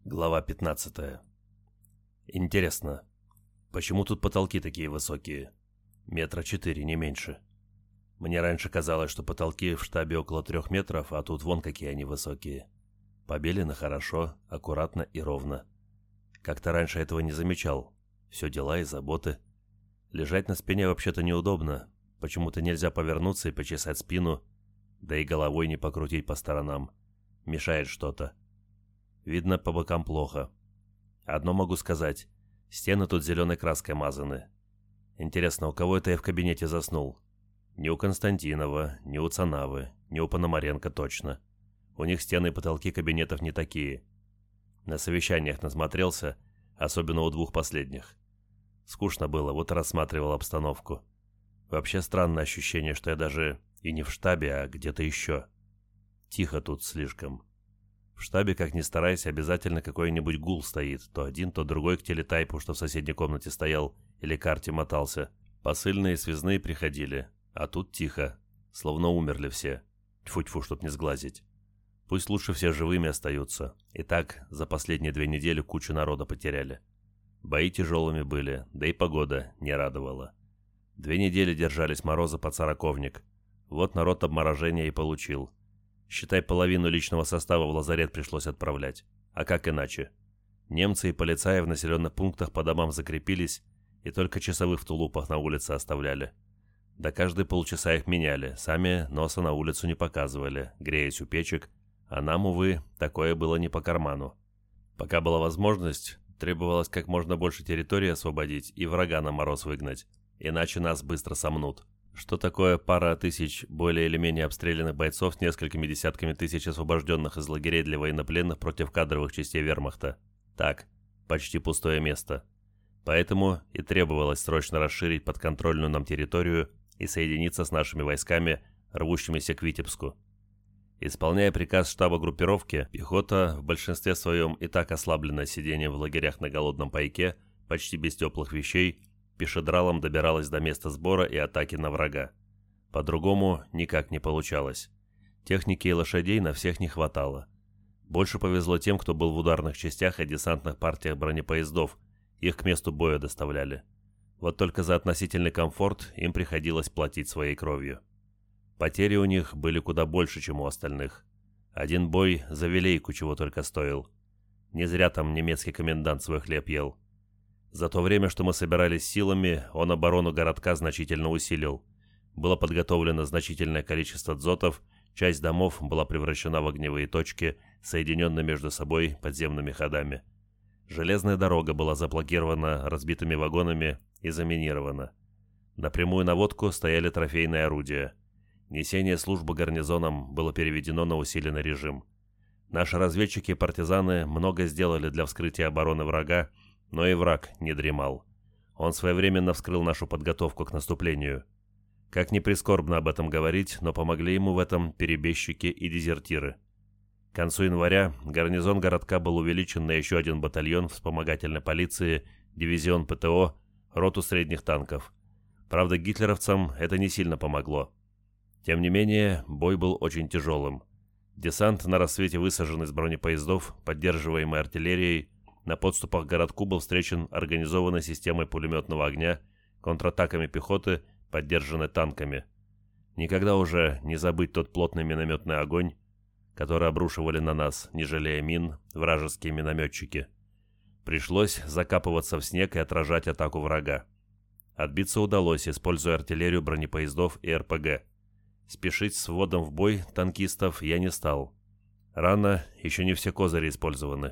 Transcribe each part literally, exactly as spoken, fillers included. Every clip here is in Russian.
Глава пятнадцатая. Интересно, почему тут потолки такие высокие? Метра четыре, не меньше. Мне раньше казалось, что потолки в штабе около трех метров, а тут вон какие они высокие. Побелено хорошо, аккуратно и ровно. Как-то раньше этого не замечал. Все дела и заботы. Лежать на спине вообще-то неудобно. Почему-то нельзя повернуться и почесать спину, да и головой не покрутить по сторонам. Мешает что-то. Видно, по бокам плохо. Одно могу сказать. Стены тут зеленой краской мазаны. Интересно, у кого это я в кабинете заснул? Не у Константинова, не у Цанавы, не у Пономаренко точно. У них стены и потолки кабинетов не такие. На совещаниях насмотрелся, особенно у двух последних. Скучно было, вот и рассматривал обстановку. Вообще странное ощущение, что я даже и не в штабе, а где-то еще. Тихо тут слишком. В штабе, как ни старайся, обязательно какой-нибудь гул стоит. То один, то другой к телетайпу, что в соседней комнате стоял, или карте мотался. Посыльные и связные приходили. А тут тихо. Словно умерли все. Тьфу-тьфу, чтоб не сглазить. Пусть лучше все живыми остаются. И так за последние две недели кучу народа потеряли. Бои тяжелыми были, да и погода не радовала. Две недели держались морозы под сороковник. Вот народ обморожения и получил. Считай, половину личного состава в лазарет пришлось отправлять. А как иначе? Немцы и полицаи в населенных пунктах по домам закрепились и только часовых в тулупах на улице оставляли. Да каждые полчаса их меняли, сами носа на улицу не показывали, греясь у печек, а нам, увы, такое было не по карману. Пока была возможность, требовалось как можно больше территории освободить и врага на мороз выгнать, иначе нас быстро сомнут. Что такое пара тысяч более или менее обстрелянных бойцов с несколькими десятками тысяч освобожденных из лагерей для военнопленных против кадровых частей вермахта? Так, почти пустое место. Поэтому и требовалось срочно расширить подконтрольную нам территорию и соединиться с нашими войсками, рвущимися к Витебску. Исполняя приказ штаба группировки, пехота, в большинстве своем и так ослабленная сидением в лагерях на голодном пайке, почти без теплых вещей, пешедралом добиралась до места сбора и атаки на врага. По-другому никак не получалось. Техники и лошадей на всех не хватало. Больше повезло тем, кто был в ударных частях и десантных партиях бронепоездов, их к месту боя доставляли. Вот только за относительный комфорт им приходилось платить своей кровью. Потери у них были куда больше, чем у остальных. Один бой за Вилейку чего только стоил. Не зря там немецкий комендант свой хлеб ел. За то время, что мы собирались силами, он оборону городка значительно усилил. Было подготовлено значительное количество дзотов, часть домов была превращена в огневые точки, соединенные между собой подземными ходами. Железная дорога была заблокирована разбитыми вагонами и заминирована. На прямую наводку стояли трофейные орудия. Несение службы гарнизоном было переведено на усиленный режим. Наши разведчики и партизаны много сделали для вскрытия обороны врага, но и враг не дремал. Он своевременно вскрыл нашу подготовку к наступлению. Как ни прискорбно об этом говорить, но помогли ему в этом перебежчики и дезертиры. К концу января гарнизон городка был увеличен на еще один батальон вспомогательной полиции, дивизион ПТО, роту средних танков. Правда, гитлеровцам это не сильно помогло. Тем не менее, бой был очень тяжелым. Десант на рассвете высажен из бронепоездов, поддерживаемый артиллерией. На подступах к городку был встречен организованной системой пулеметного огня, контратаками пехоты, поддержанной танками. Никогда уже не забыть тот плотный минометный огонь, который обрушивали на нас, не жалея мин, вражеские минометчики. Пришлось закапываться в снег и отражать атаку врага. Отбиться удалось, используя артиллерию бронепоездов и эр пэ гэ. Спешить с вводом в бой танкистов я не стал. Рано, еще не все козыри использованы.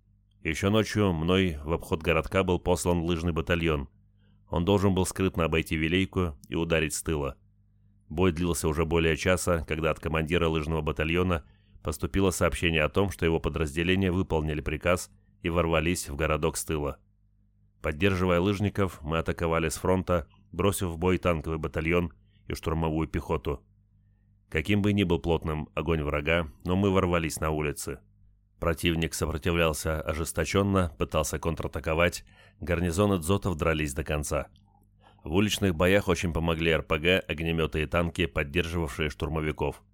Еще ночью мной в обход городка был послан лыжный батальон. Он должен был скрытно обойти Вилейку и ударить с тыла. Бой длился уже более часа, когда от командира лыжного батальона поступило сообщение о том, что его подразделения выполнили приказ и ворвались в городок с тыла. Поддерживая лыжников, мы атаковали с фронта, бросив в бой танковый батальон и штурмовую пехоту. Каким бы ни был плотным огонь врага, но мы ворвались на улицы. Противник сопротивлялся ожесточенно, пытался контратаковать, гарнизоны дзотов дрались до конца. В уличных боях очень помогли эр пэ гэ, огнеметы и танки, поддерживавшие штурмовиков.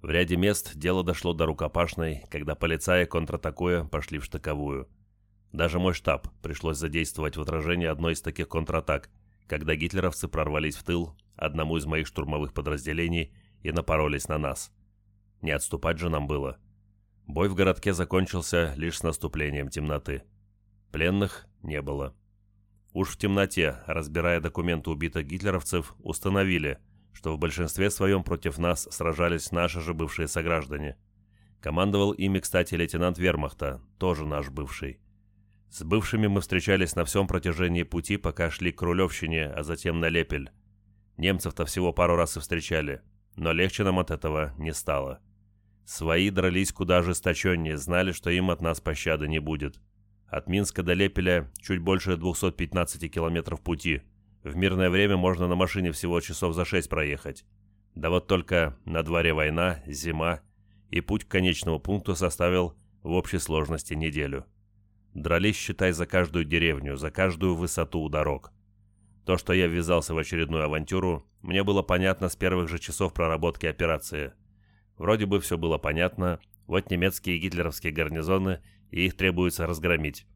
В ряде мест дело дошло до рукопашной, когда полицаи, контратакуя, пошли в штыковую. Даже мой штаб пришлось задействовать в отражении одной из таких контратак, когда гитлеровцы прорвались в тыл одному из моих штурмовых подразделений и напоролись на нас. Не отступать же нам было. Бой в городке закончился лишь с наступлением темноты. Пленных не было. Уж в темноте, разбирая документы убитых гитлеровцев, установили, что в большинстве своем против нас сражались наши же бывшие сограждане. Командовал ими, кстати, лейтенант вермахта, тоже наш бывший. С бывшими мы встречались на всем протяжении пути, пока шли к Рулевщине, а затем на Лепель. Немцев-то всего пару раз и встречали, но легче нам от этого не стало. Свои дрались куда ожесточеннее, знали, что им от нас пощады не будет. От Минска до Лепеля чуть больше двухсот пятнадцати километров пути. В мирное время можно на машине всего часов за шесть проехать. Да вот только на дворе война, зима, и путь к конечному пункту составил в общей сложности неделю. Дрались, считай, за каждую деревню, за каждую высоту у дорог. То, что я ввязался в очередную авантюру, мне было понятно с первых же часов проработки операции. Вроде бы все было понятно, вот немецкие и гитлеровские гарнизоны, и их требуется разгромить.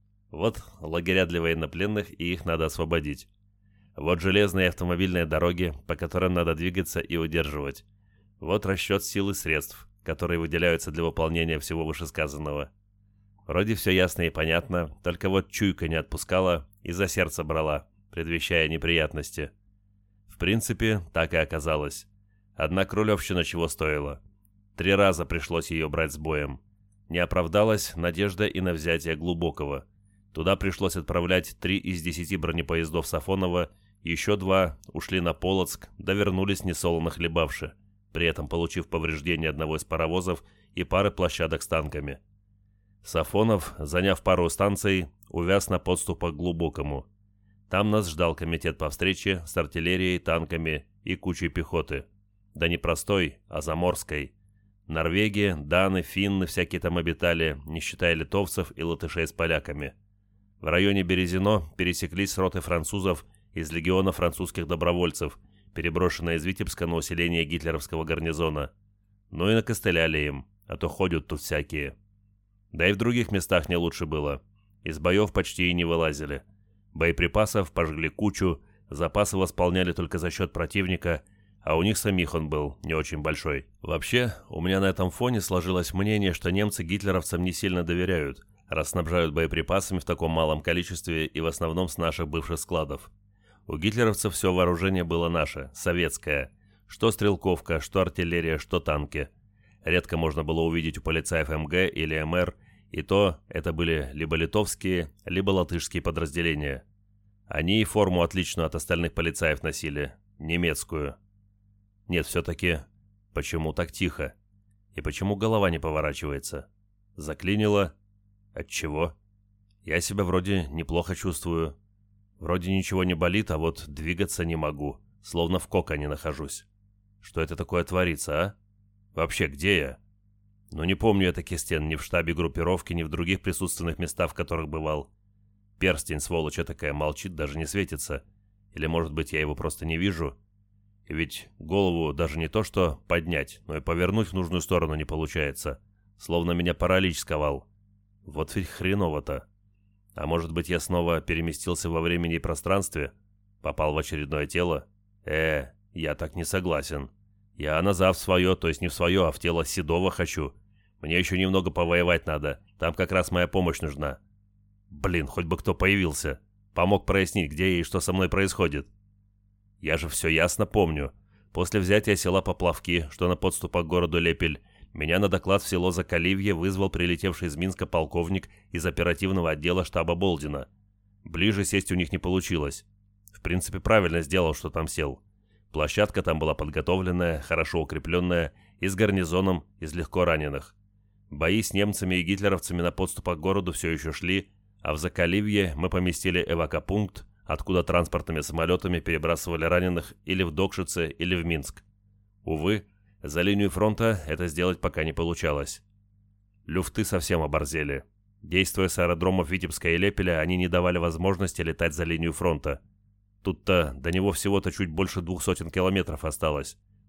Вот лагеря для военнопленных, и их надо освободить. Вот железные автомобильные дороги, по которым надо двигаться и удерживать. Вот расчет сил и средств, которые выделяются для выполнения всего вышесказанного. Вроде все ясно и понятно, только вот чуйка не отпускала и за сердце брала, предвещая неприятности. В принципе, так и оказалось. Однако Рулевщина чего стоила. Три раза пришлось ее брать с боем. Не оправдалась надежда и на взятие Глубокого. Туда пришлось отправлять три из десяти бронепоездов Сафонова, еще два ушли на Полоцк, да вернулись несолоно хлебавши, при этом получив повреждение одного из паровозов и пары площадок с танками. Сафонов, заняв пару станций, увяз на подступах к Глубокому. Там нас ждал комитет по встрече с артиллерией, танками и кучей пехоты. Да не простой, а заморской. Норвегия, даны, финны всякие там обитали, не считая литовцев и латышей с поляками. В районе Березино пересеклись роты французов из легиона французских добровольцев, переброшенные из Витебска на усиление гитлеровского гарнизона. Ну и накостыляли им, а то ходят тут всякие. Да и в других местах не лучше было. Из боев почти и не вылазили. Боеприпасов пожгли кучу, запасы восполняли только за счет противника, а у них самих он был не очень большой. Вообще, у меня на этом фоне сложилось мнение, что немцы гитлеровцам не сильно доверяют, раз снабжают боеприпасами в таком малом количестве и в основном с наших бывших складов. У гитлеровцев все вооружение было наше, советское. Что стрелковка, что артиллерия, что танки. Редко можно было увидеть у полицаев эм гэ или эм эр, и то это были либо литовские, либо латышские подразделения. Они и форму отличную от остальных полицаев носили, немецкую. Нет, все-таки, почему так тихо? И почему голова не поворачивается? Заклинило? Отчего? Я себя вроде неплохо чувствую. Вроде ничего не болит, а вот двигаться не могу, словно в коконе нахожусь. Что это такое творится, а? Вообще, где я? Ну не помню я таких стен ни в штабе группировки, ни в других присутственных местах, в которых бывал. Перстень, сволочь такая, молчит, даже не светится. Или, может быть, я его просто не вижу? И ведь голову даже не то что поднять, но и повернуть в нужную сторону не получается. Словно меня паралич сковал. Вот ведь хреново-то. А может быть, я снова переместился во времени и пространстве? Попал в очередное тело? Э, я так не согласен. Я назад в свое, то есть не в свое, а в тело Седова хочу. Мне еще немного повоевать надо. Там как раз моя помощь нужна. Блин, хоть бы кто появился. Помог прояснить, где я и что со мной происходит. Я же все ясно помню. После взятия села Поплавки, что на подступах к городу Лепель, меня на доклад в село Закаливье вызвал прилетевший из Минска полковник из оперативного отдела штаба Болдина. Ближе сесть у них не получилось. В принципе, правильно сделал, что там сел. Площадка там была подготовленная, хорошо укрепленная и с гарнизоном из легко раненых. Бои с немцами и гитлеровцами на подступах к городу все еще шли, а в Закаливье мы поместили эвакопункт, откуда транспортными самолетами перебрасывали раненых или в Докшице, или в Минск. Увы, за линию фронта это сделать пока не получалось. Люфты совсем оборзели. Действуя с аэродромов Витебска и Лепеля, они не давали возможности летать за линию фронта. Тут-то до него всего-то чуть больше двух сотен километров осталось.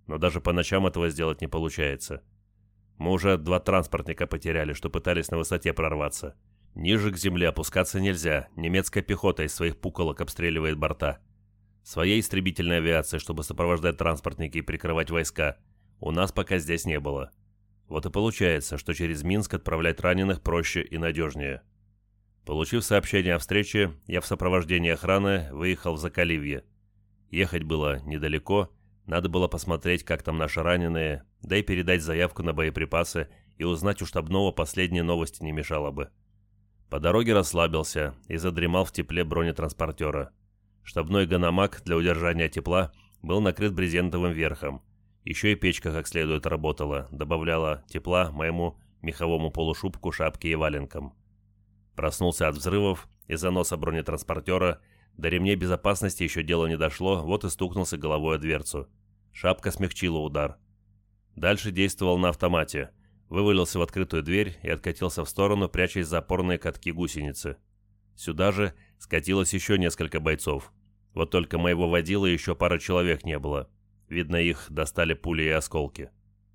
но даже по ночам этого сделать не получается. Мы уже два транспортника потеряли, что пытались на высоте прорваться. Ниже к земле опускаться нельзя, немецкая пехота из своих пуколок обстреливает борта. Своей истребительной авиации, чтобы сопровождать транспортники и прикрывать войска, у нас пока здесь не было. Вот и получается, что через Минск отправлять раненых проще и надежнее. Получив сообщение о встрече, я в сопровождении охраны выехал в Закаливье. Ехать было недалеко, надо было посмотреть, как там наши раненые, да и передать заявку на боеприпасы и узнать у штабного последние новости не мешало бы. По дороге расслабился и задремал в тепле бронетранспортера. Штабной ганамак для удержания тепла был накрыт брезентовым верхом. Еще и печка как следует работала, добавляла тепла моему меховому полушубку, шапке и валенкам. Проснулся от взрывов, из-за носа бронетранспортера, до ремней безопасности еще дело не дошло, вот и стукнулся головой о дверцу. Шапка смягчила удар. Дальше действовал на автомате. Вывалился в открытую дверь и откатился в сторону, прячась за опорные катки-гусеницы. Сюда же скатилось еще несколько бойцов. Вот только моего водила еще пара человек не было. Видно, их достали пули и осколки.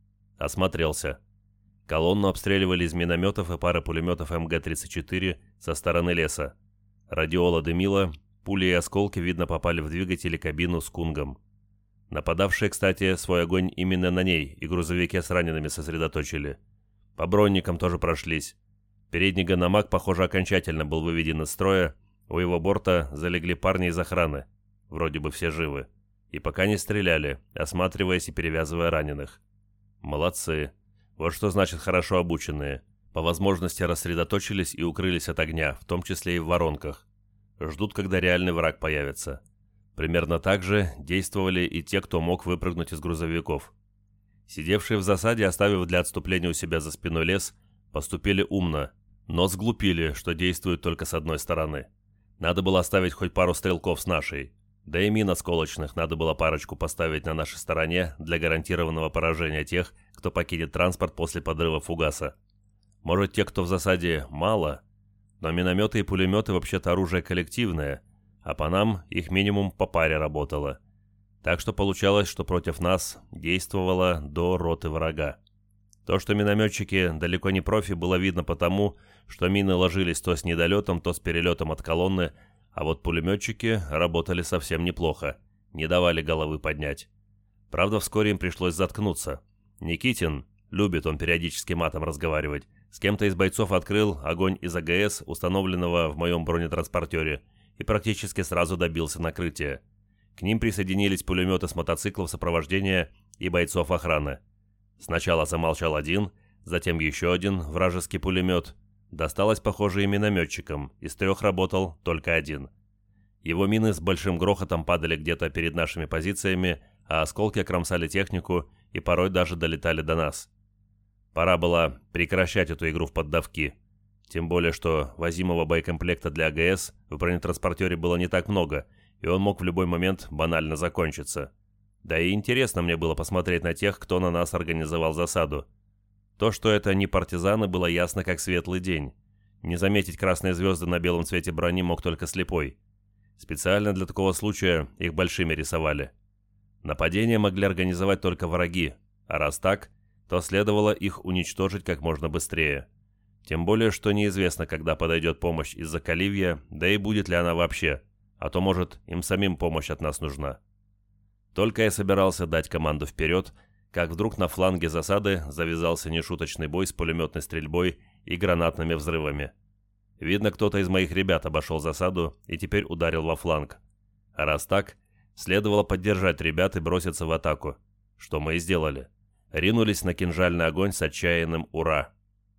Осмотрелся. Колонну обстреливали из минометов и пары пулеметов эм гэ тридцать четыре со стороны леса. Радиола дымила, пули и осколки, видно, попали в двигатель и кабину с кунгом. Нападавшие, кстати, свой огонь именно на ней и грузовике с ранеными сосредоточили. По бронникам тоже прошлись. Передний ганамак, похоже, окончательно был выведен из строя. У его борта залегли парни из охраны. Вроде бы все живы. И пока не стреляли, осматриваясь и перевязывая раненых. Молодцы. Вот что значит хорошо обученные. По возможности рассредоточились и укрылись от огня, в том числе и в воронках. Ждут, когда реальный враг появится. Примерно так же действовали и те, кто мог выпрыгнуть из грузовиков. Сидевшие в засаде, оставив для отступления у себя за спиной лес, поступили умно, но сглупили, что действуют только с одной стороны. Надо было оставить хоть пару стрелков с нашей. Да и мин осколочных надо было парочку поставить на нашей стороне для гарантированного поражения тех, кто покинет транспорт после подрыва фугаса. Может, те, кто в засаде, мало, но минометы и пулеметы вообще-то оружие коллективное, а по нам их минимум по паре работало. Так что получалось, что против нас действовало до роты врага. То, что минометчики далеко не профи, было видно потому, что мины ложились то с недолетом, то с перелетом от колонны, а вот пулеметчики работали совсем неплохо, не давали головы поднять. Правда, вскоре им пришлось заткнуться. Никитин, любит он периодически матом разговаривать, с кем-то из бойцов открыл огонь из а гэ эс, установленного в моем бронетранспортере, и практически сразу добился накрытия. К ним присоединились пулеметы с мотоциклов сопровождения и бойцов охраны. Сначала замолчал один, затем еще один вражеский пулемет. Досталось, похоже, и минометчикам, из трех работал только один. Его мины с большим грохотом падали где-то перед нашими позициями, а осколки кромсали технику и порой даже долетали до нас. Пора было прекращать эту игру в поддавки. Тем более, что возимого боекомплекта для а гэ эс в бронетранспортере было не так много, и он мог в любой момент банально закончиться. Да и интересно мне было посмотреть на тех, кто на нас организовал засаду. То, что это не партизаны, было ясно как светлый день. Не заметить красные звезды на белом цвете брони мог только слепой. Специально для такого случая их большими рисовали. Нападение могли организовать только враги, а раз так, то следовало их уничтожить как можно быстрее. Тем более, что неизвестно, когда подойдет помощь из Закаливья, да и будет ли она вообще, а то, может, им самим помощь от нас нужна. Только я собирался дать команду вперед, как вдруг на фланге засады завязался нешуточный бой с пулеметной стрельбой и гранатными взрывами. Видно, кто-то из моих ребят обошел засаду и теперь ударил во фланг. А раз так, следовало поддержать ребят и броситься в атаку, что мы и сделали. Ринулись на кинжальный огонь с отчаянным «Ура!».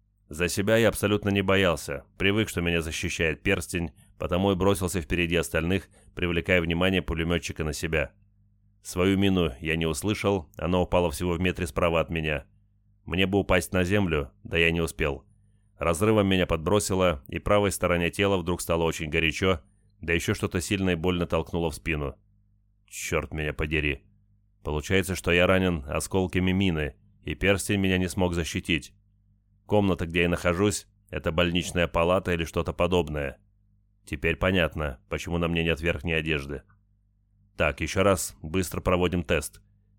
За себя я абсолютно не боялся, привык, что меня защищает перстень, потому и бросился впереди остальных, привлекая внимание пулеметчика на себя. Свою мину я не услышал, она упала всего в метре справа от меня. Мне бы упасть на землю, да я не успел. Разрывом меня подбросило, и правой стороне тела вдруг стало очень горячо, да еще что-то сильно и больно толкнуло в спину. Черт меня подери. Получается, что я ранен осколками мины, и перстень меня не смог защитить. Комната, где я нахожусь, это больничная палата или что-то подобное. Теперь понятно, почему на мне нет верхней одежды. Так, еще раз быстро проводим тест.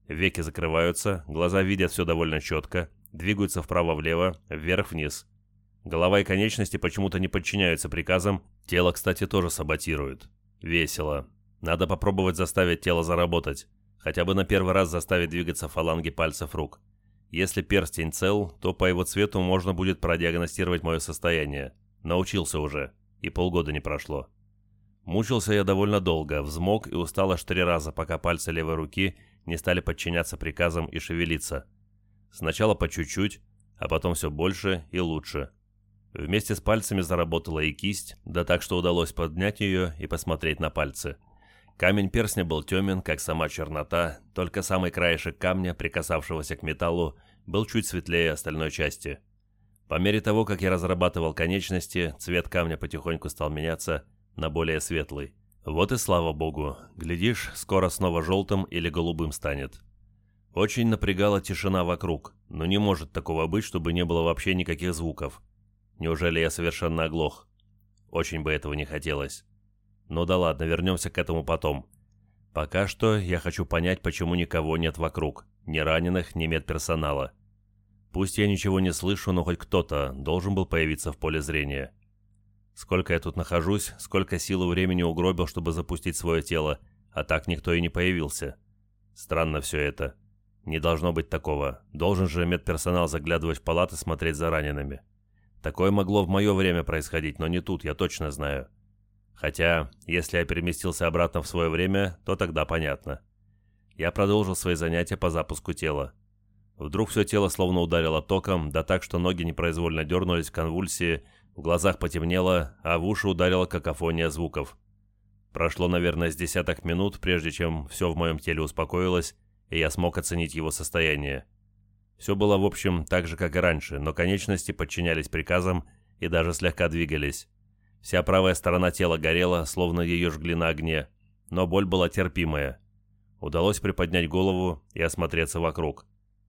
Веки закрываются, глаза видят все довольно четко, двигаются вправо-влево, вверх-вниз. Голова и конечности почему-то не подчиняются приказам, тело, кстати, тоже саботирует. Весело. Надо попробовать заставить тело заработать. Хотя бы на первый раз заставить двигаться фаланги пальцев рук. Если перстень цел, то по его цвету можно будет продиагностировать мое состояние. Научился уже, и полгода не прошло. Мучился я довольно долго, взмок и устал аж три раза, пока пальцы левой руки не стали подчиняться приказам и шевелиться. Сначала по чуть-чуть, а потом все больше и лучше. Вместе с пальцами заработала и кисть, да так, что удалось поднять ее и посмотреть на пальцы. Камень перстня был темен, как сама чернота, только самый краешек камня, прикасавшегося к металлу, был чуть светлее остальной части. По мере того, как я разрабатывал конечности, цвет камня потихоньку стал меняться на более светлый. Вот и слава богу, глядишь, скоро снова желтым или голубым станет. Очень напрягала тишина вокруг, но не может такого быть, чтобы не было вообще никаких звуков. Неужели я совершенно оглох? Очень бы этого не хотелось. Ну да ладно, вернемся к этому потом. Пока что я хочу понять, почему никого нет вокруг, ни раненых, ни медперсонала. Пусть я ничего не слышу, но хоть кто-то должен был появиться в поле зрения. Сколько я тут нахожусь, сколько сил и времени угробил, чтобы запустить свое тело, а так никто и не появился. Странно все это. Не должно быть такого. Должен же медперсонал заглядывать в палаты, смотреть за ранеными. Такое могло в мое время происходить, но не тут, я точно знаю. Хотя, если я переместился обратно в свое время, то тогда понятно. Я продолжил свои занятия по запуску тела. Вдруг все тело словно ударило током, да так, что ноги непроизвольно дернулись в конвульсии, в глазах потемнело, а в уши ударила какофония звуков. Прошло, наверное, с десяток минут, прежде чем все в моем теле успокоилось, и я смог оценить его состояние. Все было, в общем, так же, как и раньше, но конечности подчинялись приказам и даже слегка двигались. Вся правая сторона тела горела, словно ее жгли на огне, но боль была терпимая. Удалось приподнять голову и осмотреться вокруг.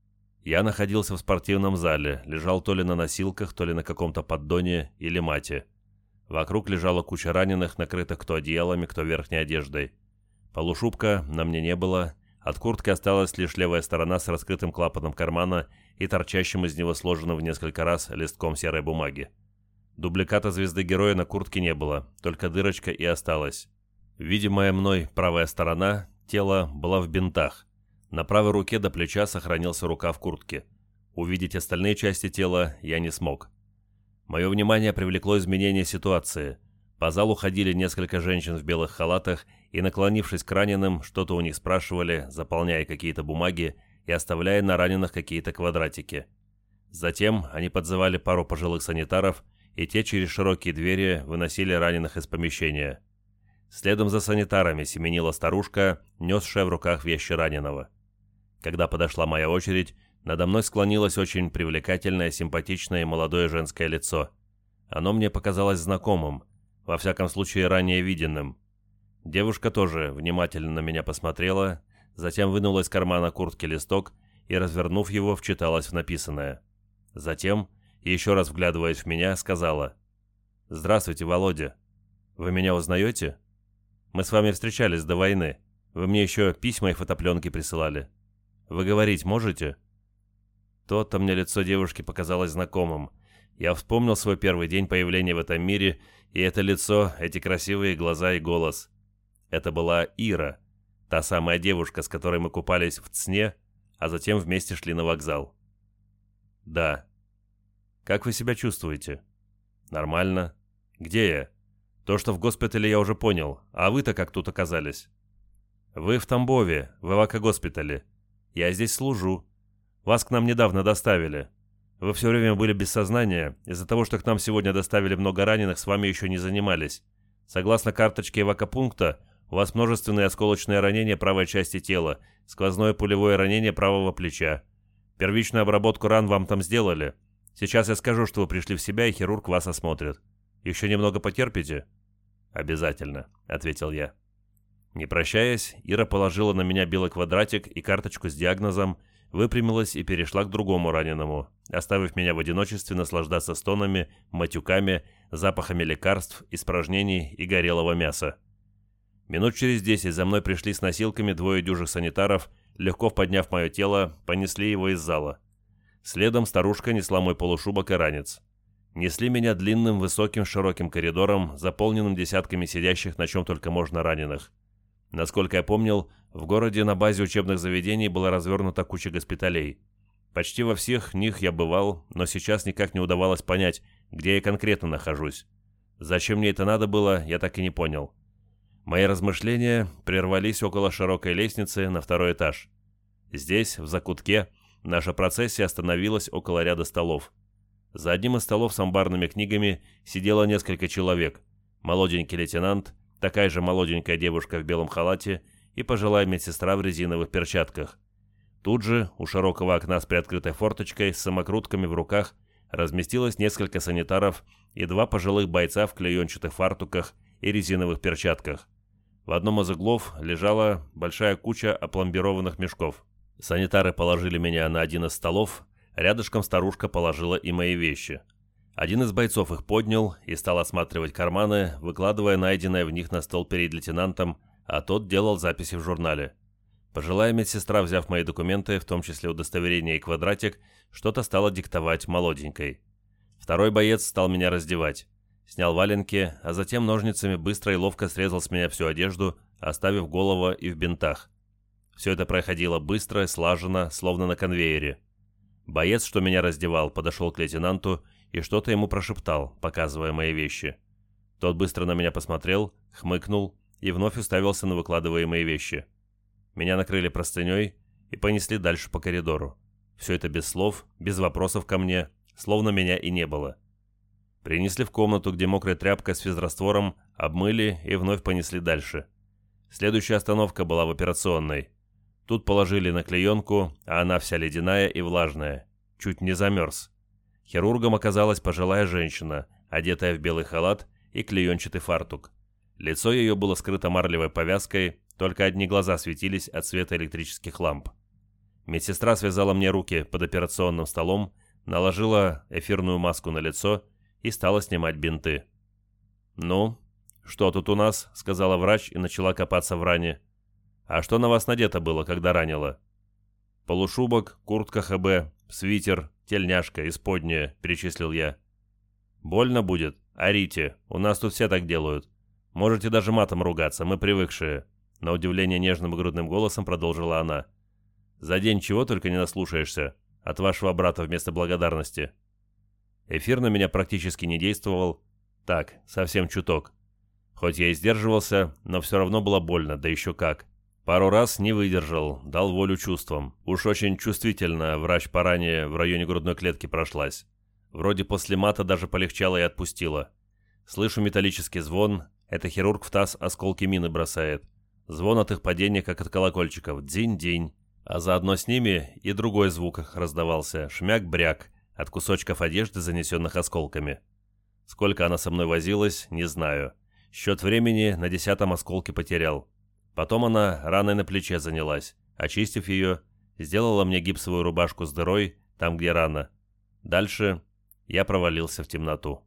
Я находился в спортивном зале, лежал то ли на носилках, то ли на каком-то поддоне или мате. Вокруг лежала куча раненых, накрытых кто одеялами, кто верхней одеждой. Полушубка на мне не было, от куртки осталась лишь левая сторона с раскрытым клапаном кармана и торчащим из него сложенным в несколько раз листком серой бумаги. Дубликата звезды героя на куртке не было, только дырочка и осталась. Видимая мной правая сторона тела была в бинтах. На правой руке до плеча сохранился рукав куртки. Увидеть остальные части тела я не смог. Мое внимание привлекло изменение ситуации. По залу ходили несколько женщин в белых халатах и, наклонившись к раненым, что-то у них спрашивали, заполняя какие-то бумаги и оставляя на раненых какие-то квадратики. Затем они подзывали пару пожилых санитаров, и те через широкие двери выносили раненых из помещения. Следом за санитарами семенила старушка, несшая в руках вещи раненого. Когда подошла моя очередь, надо мной склонилось очень привлекательное, симпатичное и молодое женское лицо. Оно мне показалось знакомым, во всяком случае ранее виденным. Девушка тоже внимательно на меня посмотрела, затем вынула из кармана куртки листок и, развернув его, вчиталась в написанное. Затем, еще раз вглядываясь в меня, сказала: «Здравствуйте, Володя. Вы меня узнаете? Мы с вами встречались до войны. Вы мне еще письма и фотопленки присылали. Вы говорить можете?» То-то мне лицо девушки показалось знакомым. Я вспомнил свой первый день появления в этом мире, и это лицо, эти красивые глаза и голос. Это была Ира, та самая девушка, с которой мы купались в Цне, а затем вместе шли на вокзал. «Да. Как вы себя чувствуете?» «Нормально. Где я? То, что в госпитале, я уже понял. А вы-то как тут оказались?» «Вы в Тамбове, в эвакогоспитале. Я здесь служу. Вас к нам недавно доставили. Вы все время были без сознания. Из-за того, что к нам сегодня доставили много раненых, с вами еще не занимались. Согласно карточке эвакопункта, у вас множественные осколочные ранения правой части тела, сквозное пулевое ранение правого плеча. Первичную обработку ран вам там сделали. Сейчас я скажу, что вы пришли в себя, и хирург вас осмотрит. Еще немного потерпите?» «Обязательно», — ответил я. Не прощаясь, Ира положила на меня белый квадратик и карточку с диагнозом, выпрямилась и перешла к другому раненому, оставив меня в одиночестве наслаждаться стонами, матюками, запахами лекарств, испражнений и горелого мяса. Минут через десять за мной пришли с носилками двое дюжих санитаров, легко подняв мое тело, понесли его из зала. Следом старушка несла мой полушубок и ранец. Несли меня длинным, высоким, широким коридором, заполненным десятками сидящих на чем только можно раненых. Насколько я помнил, в городе на базе учебных заведений была развернута куча госпиталей. Почти во всех них я бывал, но сейчас никак не удавалось понять, где я конкретно нахожусь. Зачем мне это надо было, я так и не понял. Мои размышления прервались около широкой лестницы на второй этаж. Здесь, в закутке, наша процессия остановилась около ряда столов. За одним из столов с амбарными книгами сидело несколько человек. Молоденький лейтенант, такая же молоденькая девушка в белом халате и пожилая медсестра в резиновых перчатках. Тут же, у широкого окна с приоткрытой форточкой, с самокрутками в руках, разместилось несколько санитаров и два пожилых бойца в клеенчатых фартуках и резиновых перчатках. В одном из углов лежала большая куча опломбированных мешков. Санитары положили меня на один из столов, рядышком старушка положила и мои вещи. Один из бойцов их поднял и стал осматривать карманы, выкладывая найденное в них на стол перед лейтенантом, а тот делал записи в журнале. Пожилая медсестра, взяв мои документы, в том числе удостоверение и квадратик, что-то стала диктовать молоденькой. Второй боец стал меня раздевать. Снял валенки, а затем ножницами быстро и ловко срезал с меня всю одежду, оставив голову и в бинтах. Все это происходило быстро, слаженно, словно на конвейере. Боец, что меня раздевал, подошел к лейтенанту и что-то ему прошептал, показывая мои вещи. Тот быстро на меня посмотрел, хмыкнул и вновь уставился на выкладываемые вещи. Меня накрыли простыней и понесли дальше по коридору. Все это без слов, без вопросов ко мне, словно меня и не было. Принесли в комнату, где мокрая тряпка с физраствором, обмыли и вновь понесли дальше. Следующая остановка была в операционной. Тут положили на клеенку, а она вся ледяная и влажная. Чуть не замерз. Хирургом оказалась пожилая женщина, одетая в белый халат и клеенчатый фартук. Лицо ее было скрыто марлевой повязкой, только одни глаза светились от света электрических ламп. Медсестра связала мне руки под операционным столом, наложила эфирную маску на лицо и стала снимать бинты. «Ну, что тут у нас?» — сказала врач и начала копаться в ране. «А что на вас надето было, когда ранило?» «Полушубок, куртка ХБ, свитер, тельняшка, исподняя», — перечислил я. «Больно будет? Орите, у нас тут все так делают. Можете даже матом ругаться, мы привыкшие», — на удивление нежным и грудным голосом продолжила она. «За день чего только не наслушаешься от вашего брата вместо благодарности». Эфир на меня практически не действовал. Так, совсем чуток. Хоть я и сдерживался, но все равно было больно, да еще как. Пару раз не выдержал, дал волю чувствам. Уж очень чувствительно врач по ране в районе грудной клетки прошлась. Вроде после мата даже полегчало и отпустило. Слышу металлический звон, это хирург в таз осколки мины бросает. Звон от их падения, как от колокольчиков, дзинь-динь. А заодно с ними и другой звук раздавался, шмяк-бряк, от кусочков одежды, занесенных осколками. Сколько она со мной возилась, не знаю. Счет времени на десятом осколке потерял. Потом она раной на плече занялась. Очистив ее, сделала мне гипсовую рубашку с дырой, там где рана. Дальше я провалился в темноту.